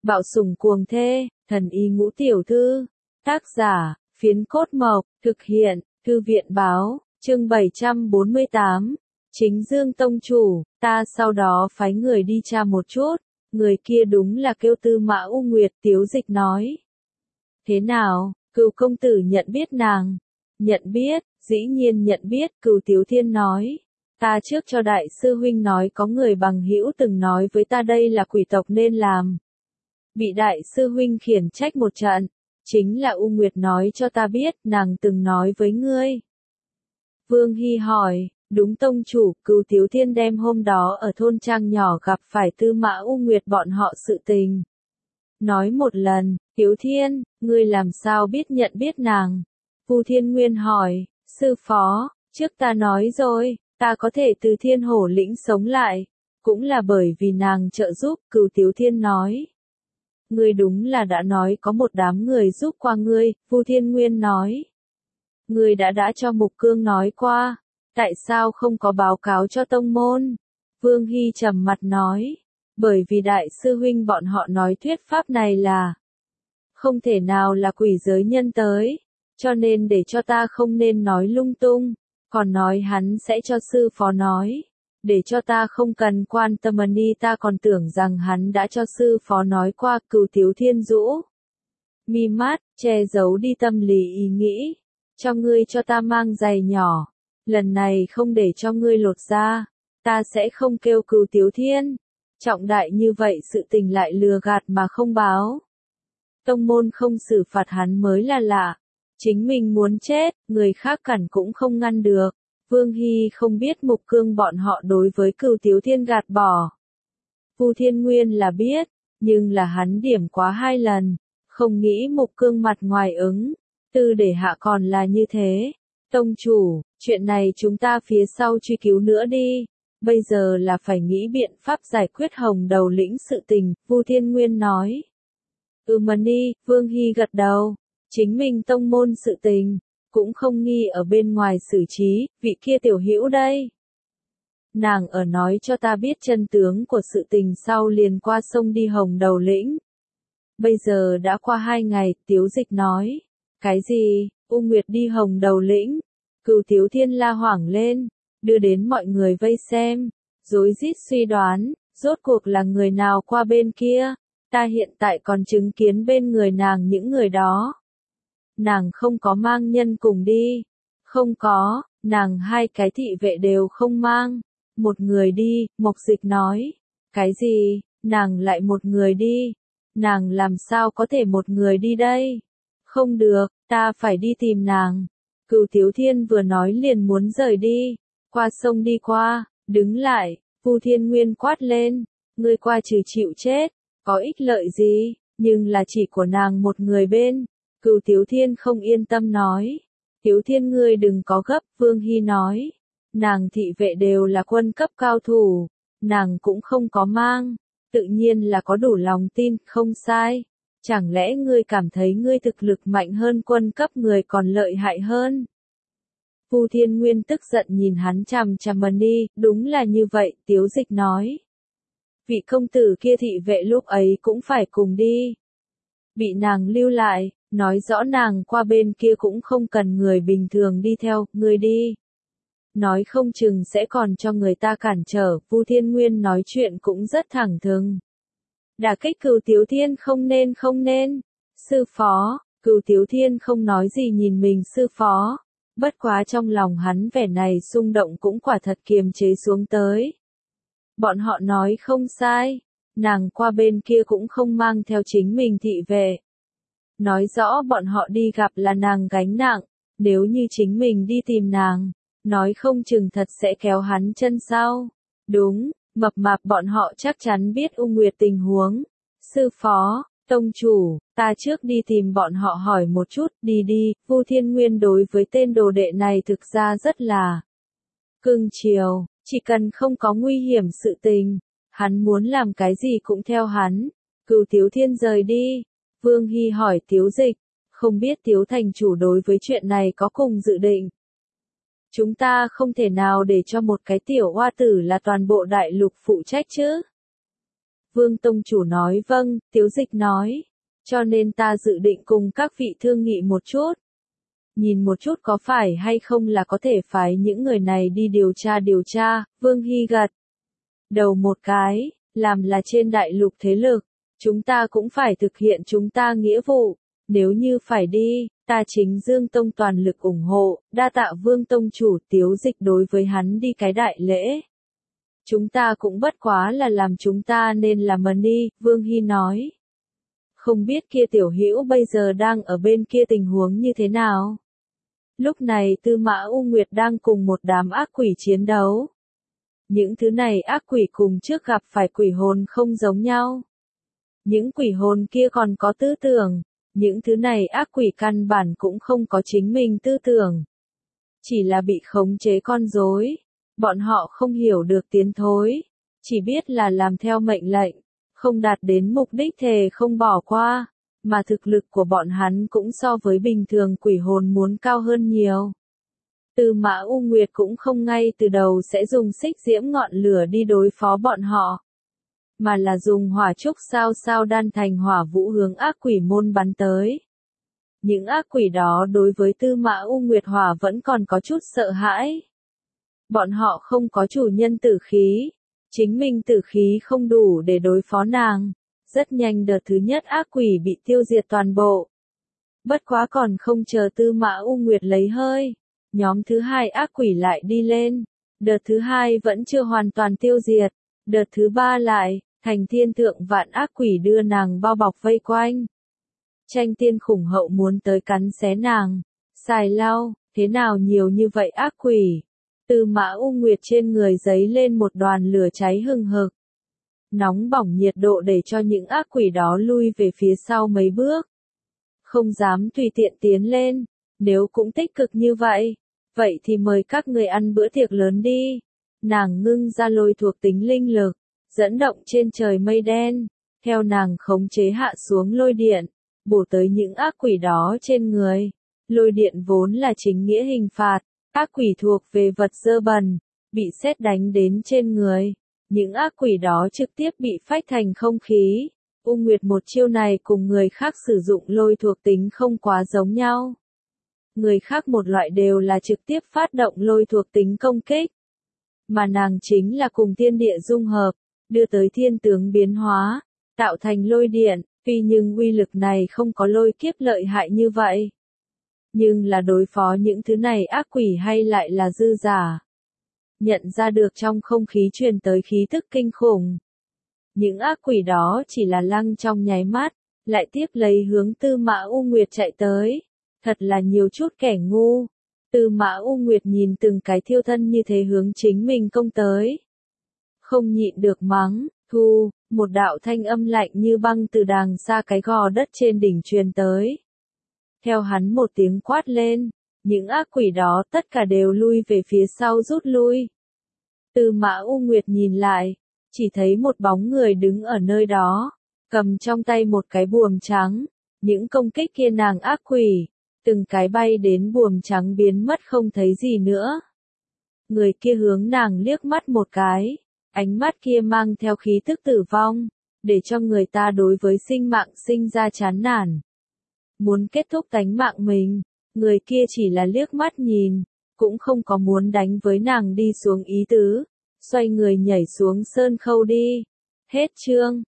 Bạo sủng cuồng thê, thần y ngũ tiểu thư. Tác giả, Phiến Cốt Mộc, thực hiện, Thư viện báo, chương 748. Chính Dương tông chủ, ta sau đó phái người đi tra một chút, người kia đúng là kêu Tư Mã U Nguyệt, Tiếu Dịch nói. Thế nào, Cửu công tử nhận biết nàng? Nhận biết, dĩ nhiên nhận biết, Cửu Tiếu Thiên nói. Ta trước cho đại sư huynh nói có người bằng hữu từng nói với ta đây là quỷ tộc nên làm. Bị đại sư huynh khiển trách một trận, chính là U Nguyệt nói cho ta biết, nàng từng nói với ngươi. Vương Hy hỏi, đúng tông chủ, Cửu Tiếu Thiên đem hôm đó ở thôn trang nhỏ gặp phải Tư Mã U Nguyệt bọn họ sự tình. Nói một lần, Tiếu Thiên, ngươi làm sao biết nhận biết nàng? Vu Thiên Nguyên hỏi, sư phó, trước ta nói rồi, ta có thể từ Thiên Hổ lĩnh sống lại, cũng là bởi vì nàng trợ giúp, Cửu Tiếu Thiên nói. Ngươi đúng là đã nói có một đám người giúp qua ngươi, Vu Thiên Nguyên nói. Ngươi đã cho Mục Cương nói qua, tại sao không có báo cáo cho tông môn? Vương Hy trầm mặt nói, bởi vì đại sư huynh bọn họ nói thuyết pháp này là không thể nào là quỷ giới nhân tới, cho nên để cho ta không nên nói lung tung, còn nói hắn sẽ cho sư phó nói, để cho ta không cần quan tâm đi, ta còn tưởng rằng hắn đã cho sư phó nói qua. Cửu Tiếu Thiên rũ mi mắt, che giấu đi tâm lý ý nghĩ, cho ngươi cho ta mang giày nhỏ, lần này không để cho ngươi lột ra, ta sẽ không kêu Cửu Tiếu Thiên. Trọng đại như vậy sự tình lại lừa gạt mà không báo. Tông môn không xử phạt hắn mới là lạ. Chính mình muốn chết, người khác cản cũng không ngăn được. Vương Hy không biết Mục Cương bọn họ đối với Cửu Tiếu Thiên gạt bỏ. Vu Thiên Nguyên là biết, nhưng là hắn điểm quá 2 lần. Không nghĩ Mục Cương mặt ngoài ứng. Tư để hạ còn là như thế. Tông chủ, chuyện này chúng ta phía sau truy cứu nữa đi. Bây giờ là phải nghĩ biện pháp giải quyết Hồng Đầu lĩnh sự tình, Vu Thiên Nguyên nói. Đi, Vương Hy gật đầu. Chính mình tông môn sự tình, cũng không nghi ở bên ngoài xử trí, vị kia tiểu hữu đây. Nàng ở nói cho ta biết chân tướng của sự tình sau liền qua sông đi Hồng Đầu lĩnh. Bây giờ đã qua 2 ngày, Tiếu Dịch nói. Cái gì, U Nguyệt đi Hồng Đầu lĩnh? Cửu Tiếu Thiên la hoảng lên, đưa đến mọi người vây xem, rối rít suy đoán, rốt cuộc là người nào qua bên kia, ta hiện tại còn chứng kiến bên người nàng những người đó. Nàng không có mang nhân cùng đi, không có, nàng 2 cái thị vệ đều không mang, một người đi, Mộc Dịch nói, cái gì, nàng lại một người đi, nàng làm sao có thể một người đi đây, không được, ta phải đi tìm nàng. Cửu Tiếu Thiên vừa nói liền muốn rời đi, qua sông đi qua, đứng lại, Vu Thiên Nguyên quát lên, ngươi qua trừ chịu chết, có ích lợi gì, nhưng là chỉ của nàng một người bên. Cửu Tiếu Thiên không yên tâm nói, Tiếu Thiên ngươi đừng có gấp, Vương Hy nói, nàng thị vệ đều là quân cấp cao thủ, nàng cũng không có mang, tự nhiên là có đủ lòng tin, không sai. Chẳng lẽ ngươi cảm thấy ngươi thực lực mạnh hơn quân cấp người còn lợi hại hơn? Vu Thiên Nguyên tức giận nhìn hắn chằm chằm đi, đúng là như vậy, Tiếu Dịch nói. Vị công tử kia thị vệ lúc ấy cũng phải cùng đi. Bị nàng lưu lại, nói rõ nàng qua bên kia cũng không cần người bình thường đi theo, ngươi đi. Nói không chừng sẽ còn cho người ta cản trở, Vu Thiên Nguyên nói chuyện cũng rất thẳng thừng. Đả kích Cửu Tiếu Thiên không nên. Sư phó, Cửu Tiếu Thiên không nói gì nhìn mình sư phó. Bất quá trong lòng hắn vẻ này xung động cũng quả thật kiềm chế xuống tới. Bọn họ nói không sai, nàng qua bên kia cũng không mang theo chính mình thị vệ. Nói rõ bọn họ đi gặp là nàng gánh nặng, nếu như chính mình đi tìm nàng, nói không chừng thật sẽ kéo hắn chân sau. Đúng, mập mạp bọn họ chắc chắn biết U Nguyệt tình huống. Sư phó, tông chủ, ta trước đi tìm bọn họ hỏi một chút, đi, Vu Thiên Nguyên đối với tên đồ đệ này thực ra rất là cưng chiều, chỉ cần không có nguy hiểm sự tình, hắn muốn làm cái gì cũng theo hắn. Cửu Tiếu Thiên rời đi, Vương Hy hỏi Tiếu Dịch, không biết Tiếu thành chủ đối với chuyện này có cùng dự định. Chúng ta không thể nào để cho một cái tiểu hoa tử là toàn bộ đại lục phụ trách chứ. Vương Tông Chủ nói vâng, Tiếu Dịch nói. Cho nên ta dự định cùng các vị thương nghị một chút. Nhìn một chút có phải hay không là có thể phái những người này đi điều tra, Vương Hy gật đầu một cái, làm là trên đại lục thế lực. Chúng ta cũng phải thực hiện chúng ta nghĩa vụ. Nếu như phải đi, ta Chính Dương Tông toàn lực ủng hộ, đa tạ Vương Tông Chủ. Tiếu Dịch đối với hắn đi cái đại lễ. Chúng ta cũng bất quá là làm chúng ta nên làm đi, Vương Hy nói. Không biết kia tiểu hữu bây giờ đang ở bên kia tình huống như thế nào? Lúc này Tư Mã U Nguyệt đang cùng một đám ác quỷ chiến đấu. Những thứ này ác quỷ cùng trước gặp phải quỷ hồn không giống nhau. Những quỷ hồn kia còn có tư tưởng. Những thứ này ác quỷ căn bản cũng không có chính mình tư tưởng. Chỉ là bị khống chế con rối. Bọn họ không hiểu được tiến thối. Chỉ biết là làm theo mệnh lệnh. Không đạt đến mục đích thề không bỏ qua. Mà thực lực của bọn hắn cũng so với bình thường quỷ hồn muốn cao hơn nhiều. Tư Mã U Nguyệt cũng không ngay từ đầu sẽ dùng xích diễm ngọn lửa đi đối phó bọn họ. Mà là dùng hỏa trúc sao đan thành hỏa vũ hướng ác quỷ môn bắn tới. Những ác quỷ đó đối với Tư Mã U Nguyệt hỏa vẫn còn có chút sợ hãi. Bọn họ không có chủ nhân tử khí. Chính mình tử khí không đủ để đối phó nàng. Rất nhanh đợt thứ nhất ác quỷ bị tiêu diệt toàn bộ. Bất quá còn không chờ Tư Mã U Nguyệt lấy hơi. Nhóm thứ hai ác quỷ lại đi lên. Đợt thứ hai vẫn chưa hoàn toàn tiêu diệt. Đợt thứ ba lại, thành thiên thượng vạn ác quỷ đưa nàng bao bọc vây quanh. Tranh tiên khủng hậu muốn tới cắn xé nàng. Xài lau, thế nào nhiều như vậy ác quỷ. Tư Mã U Nguyệt trên người giấy lên một đoàn lửa cháy hừng hực. Nóng bỏng nhiệt độ để cho những ác quỷ đó lui về phía sau mấy bước. Không dám tùy tiện tiến lên. Nếu cũng tích cực như vậy, vậy thì mời các người ăn bữa tiệc lớn đi. Nàng ngưng ra lôi thuộc tính linh lực, dẫn động trên trời mây đen, theo nàng khống chế hạ xuống lôi điện, bổ tới những ác quỷ đó trên người. Lôi điện vốn là chính nghĩa hình phạt, ác quỷ thuộc về vật dơ bẩn, bị sét đánh đến trên người. Những ác quỷ đó trực tiếp bị phách thành không khí. U Nguyệt một chiêu này cùng người khác sử dụng lôi thuộc tính không quá giống nhau. Người khác một loại đều là trực tiếp phát động lôi thuộc tính công kích. Mà nàng chính là cùng thiên địa dung hợp, đưa tới thiên tướng biến hóa, tạo thành lôi điện, tuy nhưng uy lực này không có lôi kiếp lợi hại như vậy. Nhưng là đối phó những thứ này ác quỷ hay lại là dư giả. Nhận ra được trong không khí truyền tới khí tức kinh khủng. Những ác quỷ đó chỉ là lăng trong nháy mắt, lại tiếp lấy hướng Tư Mã U Nguyệt chạy tới. Thật là nhiều chút kẻ ngu. Tư Mã U Nguyệt nhìn từng cái thiêu thân như thế hướng chính mình công tới. Không nhịn được mắng, thu, một đạo thanh âm lạnh như băng từ đàng xa cái gò đất trên đỉnh truyền tới. Theo hắn một tiếng quát lên, những ác quỷ đó tất cả đều lui về phía sau rút lui. Tư Mã U Nguyệt nhìn lại, chỉ thấy một bóng người đứng ở nơi đó, cầm trong tay một cái buồm trắng. Những công kích kia nàng ác quỷ, từng cái bay đến buồm trắng biến mất không thấy gì nữa. Người kia hướng nàng liếc mắt một cái, ánh mắt kia mang theo khí tức tử vong, để cho người ta đối với sinh mạng sinh ra chán nản. Muốn kết thúc tánh mạng mình, người kia chỉ là liếc mắt nhìn, cũng không có muốn đánh với nàng đi xuống ý tứ, xoay người nhảy xuống sơn khâu đi. Hết chương.